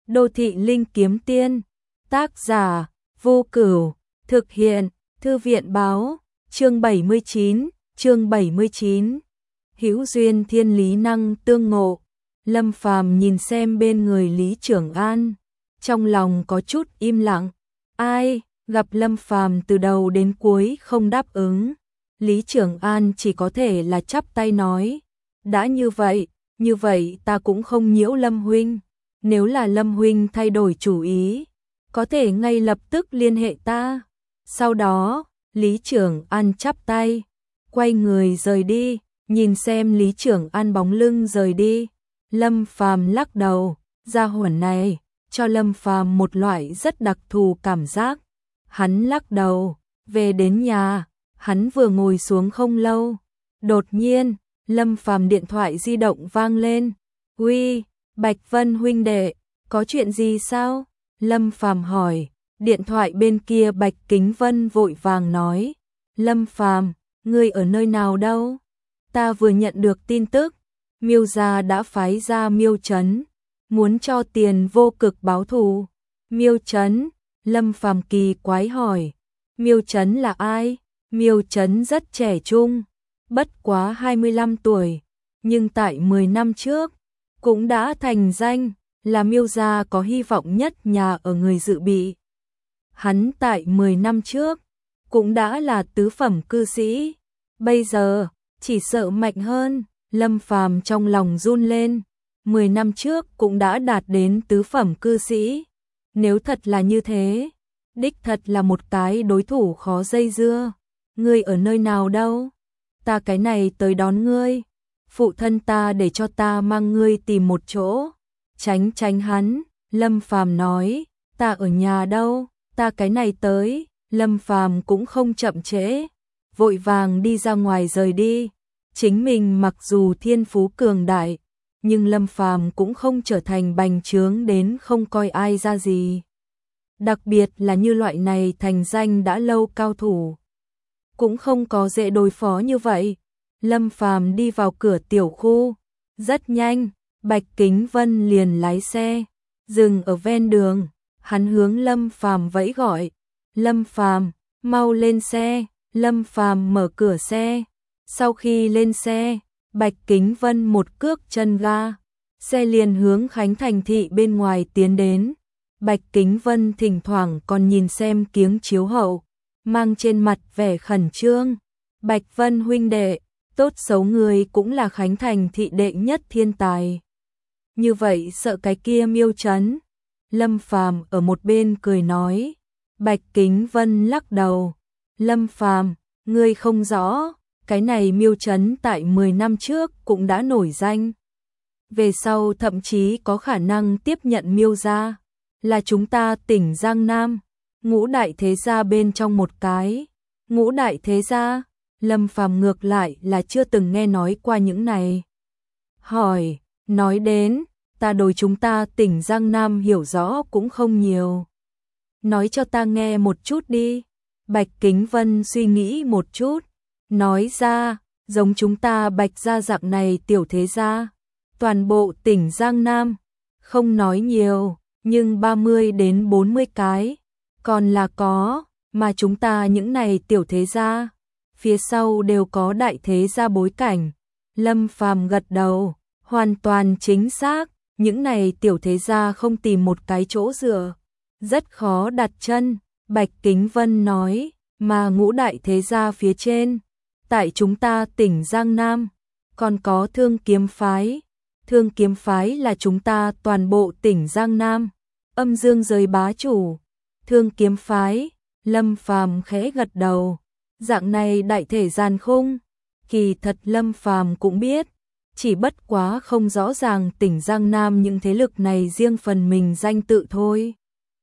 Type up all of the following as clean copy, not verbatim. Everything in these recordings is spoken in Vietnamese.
Đô thị linh kiếm tiên. Tác giả Vô Cửu. Thực hiện Thư viện báo. Chương 79. Hữu duyên thiên lý năng tương ngộ. Lâm Phàm nhìn xem bên người Lý Trưởng An, trong lòng có chút im lặng. Ai gặp Lâm Phàm từ đầu đến cuối không đáp ứng, Lý Trưởng An chỉ có thể là chắp tay nói, đã như vậy ta cũng không nhiễu Lâm huynh, nếu là Lâm huynh thay đổi chủ ý, có thể ngay lập tức liên hệ ta. Sau đó, Lý Trưởng An chắp tay, quay người rời đi. Nhìn xem Lý Trưởng An bóng lưng rời đi, Lâm Phàm lắc đầu, gia hỏa này cho Lâm Phàm một loại rất đặc thù cảm giác. Hắn lắc đầu, về đến nhà, hắn vừa ngồi xuống không lâu, đột nhiên, Lâm Phàm điện thoại di động vang lên. "Uy, Bạch Vân huynh đệ, có chuyện gì sao?" Lâm Phàm hỏi. Điện thoại bên kia Bạch Kính Vân vội vàng nói, "Lâm Phàm, ngươi ở nơi nào đâu? Ta vừa nhận được tin tức, Miêu gia đã phái ra Miêu Trấn, muốn cho tiền Vô Cực báo thù." Miêu Trấn? Lâm Phàm kỳ quái hỏi. Miêu Trấn là ai? Miêu Trấn rất trẻ trung, bất quá 25 tuổi, nhưng tại 10 năm trước, cũng đã thành danh, là Miêu gia có hy vọng nhất nhà ở người dự bị. Hắn tại 10 năm trước, cũng đã là tứ phẩm cư sĩ, bây giờ chỉ sợ mạnh hơn. Lâm Phàm trong lòng run lên, 10 năm trước cũng đã đạt đến tứ phẩm cư sĩ. Nếu thật là như thế, đích thật là một cái đối thủ khó dây dưa. Ngươi ở nơi nào đâu? Ta cái này tới đón ngươi. Phụ thân ta để cho ta mang ngươi tìm một chỗ. Tránh hắn. Lâm Phàm nói, ta ở nhà đâu, ta cái này tới. Lâm Phàm cũng không chậm trễ, vội vàng đi ra ngoài rời đi. Chính mình mặc dù thiên phú cường đại, nhưng Lâm Phàm cũng không trở thành bành trướng đến không coi ai ra gì. Đặc biệt là như loại này thành danh đã lâu cao thủ, cũng không có dễ đối phó như vậy. Lâm Phàm đi vào cửa tiểu khu, rất nhanh, Bạch Kính Vân liền lái xe, dừng ở ven đường, hắn hướng Lâm Phàm vẫy gọi, "Lâm Phàm, mau lên xe." Lâm Phàm mở cửa xe. Sau khi lên xe, Bạch Kính Vân một cước chân ga, xe liền hướng Khánh Thành thị bên ngoài tiến đến. Bạch Kính Vân thỉnh thoảng còn nhìn xem kiếng chiếu hậu, mang trên mặt vẻ khẩn trương. "Bạch Vân huynh đệ, tốt xấu người cũng là Khánh Thành thị đệ nhất thiên tài. Như vậy sợ cái kia Miêu Trấn?" Lâm Phàm ở một bên cười nói. Bạch Kính Vân lắc đầu. "Lâm Phàm, ngươi không rõ, cái này Miêu Trấn tại 10 năm trước cũng đã nổi danh. Về sau thậm chí có khả năng tiếp nhận Miêu gia, là chúng ta tỉnh Giang Nam, ngũ đại thế gia bên trong một cái." Ngũ đại thế gia? Lâm Phàm ngược lại là chưa từng nghe nói qua những này. Hỏi, nói đến, ta đối chúng ta tỉnh Giang Nam hiểu rõ cũng không nhiều. Nói cho ta nghe một chút đi. Bạch Kính Vân suy nghĩ một chút, nói ra, giống chúng ta Bạch gia dạng này tiểu thế gia, toàn bộ tỉnh Giang Nam, không nói nhiều, nhưng 30 đến 40 cái, còn là có, mà chúng ta những này tiểu thế gia, phía sau đều có đại thế gia bối cảnh. Lâm Phàm gật đầu, hoàn toàn chính xác, những này tiểu thế gia không tìm một cái chỗ dựa, rất khó đặt chân. Bạch Kính Vân nói, mà ngũ đại thế gia phía trên, tại chúng ta tỉnh Giang Nam, còn có Thương Kiếm phái. Thương Kiếm phái là chúng ta toàn bộ tỉnh Giang Nam, âm dương giới bá chủ. Thương Kiếm phái, Lâm Phàm khẽ gật đầu, dạng này đại thể gian khung, kỳ thật Lâm Phàm cũng biết, chỉ bất quá không rõ ràng tỉnh Giang Nam những thế lực này riêng phần mình danh tự thôi.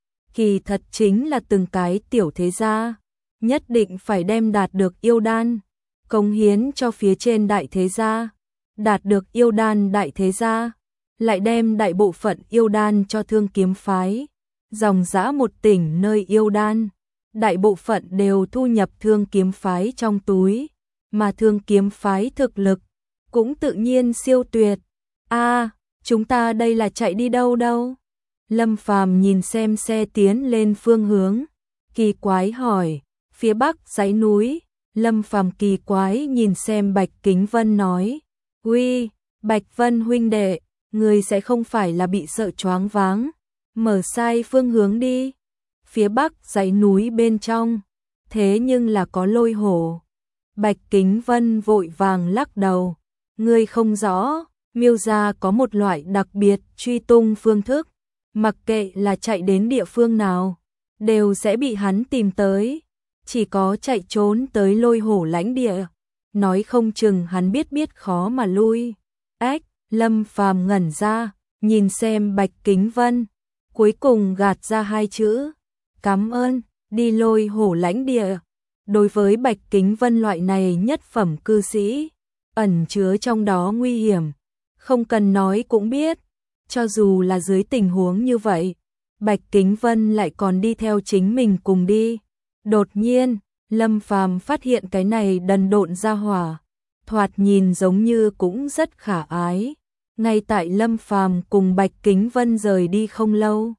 Kỳ thật chính là từng cái tiểu thế gia, nhất định phải đem đạt được yêu đan, cống hiến cho phía trên đại thế gia, đạt được yêu đan đại thế gia, lại đem đại bộ phận yêu đan cho Thương Kiếm phái, dòng dã một tỉnh nơi yêu đan, đại bộ phận đều thu nhập Thương Kiếm phái trong túi, mà Thương Kiếm phái thực lực cũng tự nhiên siêu tuyệt. Chúng ta đây là chạy đi đâu đâu? Lâm Phàm nhìn xem xe tiến lên phương hướng, kỳ quái hỏi, phía bắc dãy núi. Lâm Phàm kỳ quái nhìn xem Bạch Kính Vân nói, uy, Bạch Vân huynh đệ, người sẽ không phải là bị sợ choáng váng, mở sai phương hướng đi. Phía bắc dãy núi bên trong, thế nhưng là có lôi hổ. Bạch Kính Vân vội vàng lắc đầu, ngươi không rõ, Miêu gia có một loại đặc biệt truy tung phương thức, mặc kệ là chạy đến địa phương nào, đều sẽ bị hắn tìm tới, chỉ có chạy trốn tới lôi hổ lãnh địa, nói không chừng hắn biết khó mà lui. Ách, Lâm Phàm ngẩn ra, nhìn xem Bạch Kính Vân, cuối cùng gạt ra hai chữ, cảm ơn, đi lôi hổ lãnh địa. Đối với Bạch Kính Vân loại này nhất phẩm cư sĩ, ẩn chứa trong đó nguy hiểm, không cần nói cũng biết, cho dù là dưới tình huống như vậy, Bạch Kính Vân lại còn đi theo chính mình cùng đi. Đột nhiên, Lâm Phàm phát hiện cái này đần độn ra hỏa, thoạt nhìn giống như cũng rất khả ái. Ngay tại Lâm Phàm cùng Bạch Kính Vân rời đi không lâu,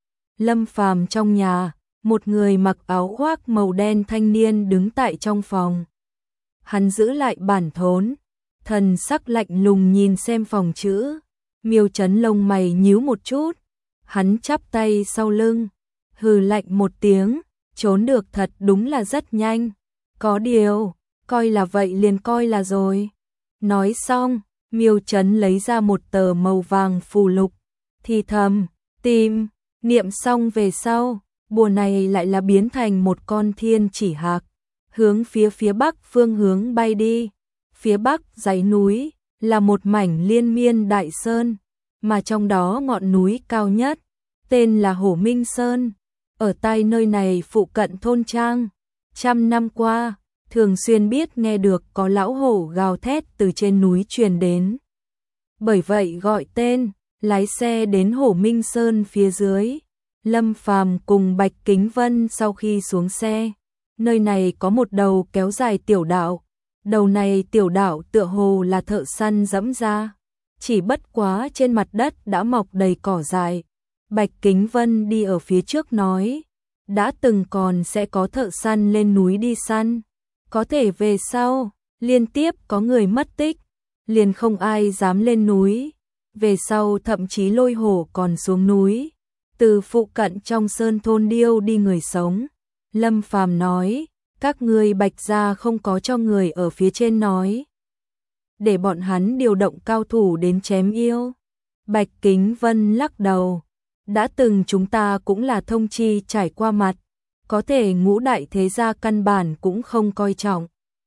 Lâm Phàm trong nhà, một người mặc áo khoác màu đen thanh niên đứng tại trong phòng. Hắn giữ lại bản thốn, thần sắc lạnh lùng nhìn xem phòng chữ. Miêu Chấn lông mày nhíu một chút, hắn chắp tay sau lưng, hừ lạnh một tiếng, trốn được thật đúng là rất nhanh. Có điều, coi là vậy liền coi là rồi. Nói xong, Miêu Chấn lấy ra một tờ màu vàng phù lục, thì thầm, tìm, niệm xong về sau, bùa này lại là biến thành một con thiên chỉ hạc, hướng phía bắc phương hướng bay đi. Phía bắc dãy núi là một mảnh liên miên đại sơn, mà trong đó ngọn núi cao nhất tên là Hổ Minh Sơn. Ở tại nơi này phụ cận thôn trang, trăm năm qua thường xuyên biết nghe được có lão hổ gào thét từ trên núi truyền đến. Bởi vậy gọi tên, lái xe đến Hổ Minh Sơn phía dưới. Lâm Phàm cùng Bạch Kính Vân sau khi xuống xe, nơi này có một đầu kéo dài tiểu đạo. Đầu này tiểu đạo tựa hồ là thợ săn dẫm ra, chỉ bất quá trên mặt đất đã mọc đầy cỏ dại. Bạch Kính Vân đi ở phía trước nói, đã từng còn sẽ có thợ săn lên núi đi săn, có thể về sau, liên tiếp có người mất tích, liền không ai dám lên núi, về sau thậm chí lôi hổ còn xuống núi, từ phụ cận trong sơn thôn điêu đi người sống. Lâm Phàm nói, các ngươi Bạch gia không có cho người ở phía trên nói, để bọn hắn điều động cao thủ đến chém yêu. Bạch Kính Vân lắc đầu, đã từng chúng ta cũng là thông chi trải qua mặt, có thể ngũ đại thế gia căn bản cũng không coi trọng.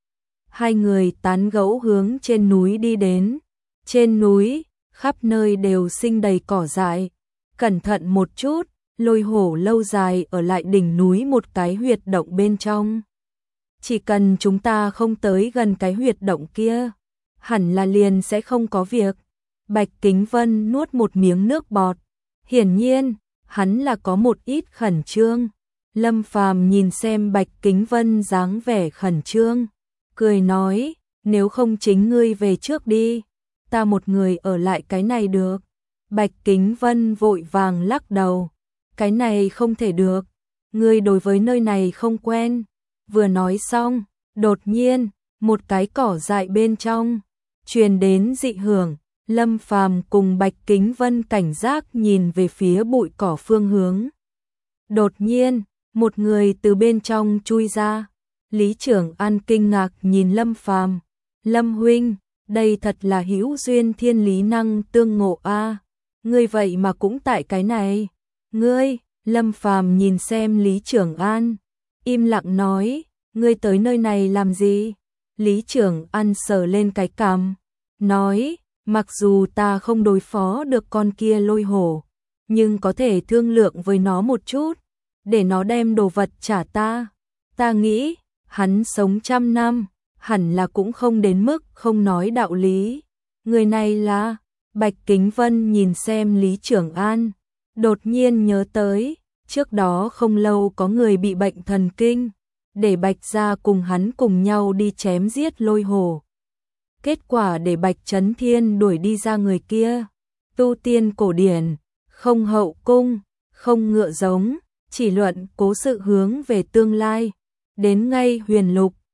Hai người tán gẫu hướng trên núi đi đến, trên núi, khắp nơi đều sinh đầy cỏ dại, cẩn thận một chút, lôi hổ lâu dài ở lại đỉnh núi một cái huyệt động bên trong. Chỉ cần chúng ta không tới gần cái huyệt động kia, hẳn là liền sẽ không có việc. Bạch Kính Vân nuốt một miếng nước bọt, hiển nhiên, hắn là có một ít khẩn trương. Lâm Phàm nhìn xem Bạch Kính Vân dáng vẻ khẩn trương, cười nói, nếu không chính ngươi về trước đi, ta một người ở lại cái này được. Bạch Kính Vân vội vàng lắc đầu, cái này không thể được, ngươi đối với nơi này không quen. Vừa nói xong, đột nhiên, một cái cỏ dại bên trong truyền đến dị hưởng. Lâm Phàm cùng Bạch Kính Vân cảnh giác nhìn về phía bụi cỏ phương hướng. Đột nhiên, một người từ bên trong chui ra. Lý Trưởng An kinh ngạc nhìn Lâm Phàm, Lâm huynh, đây thật là hữu duyên thiên lý năng tương ngộ a. Ngươi vậy mà cũng tại cái này. Ngươi, Lâm Phàm nhìn xem Lý Trưởng An, im lặng nói, ngươi tới nơi này làm gì? Lý Trưởng An sờ lên cái cằm, nói, mặc dù ta không đối phó được con kia lôi hổ, nhưng có thể thương lượng với nó một chút, để nó đem đồ vật trả ta. Ta nghĩ, hắn sống 100 năm, hẳn là cũng không đến mức không nói đạo lý. Người này là... Bạch Kính Vân nhìn xem Lý Trưởng An, đột nhiên nhớ tới, trước đó không lâu có người bị bệnh thần kinh, để Bạch gia cùng hắn cùng nhau đi chém giết lôi hổ. Kết quả để Bạch Chấn Thiên đuổi đi ra người kia, tu tiên cổ điển, không hậu cung, không ngựa giống, chỉ luận cố sự hướng về tương lai. Đến ngay Huyền Lục,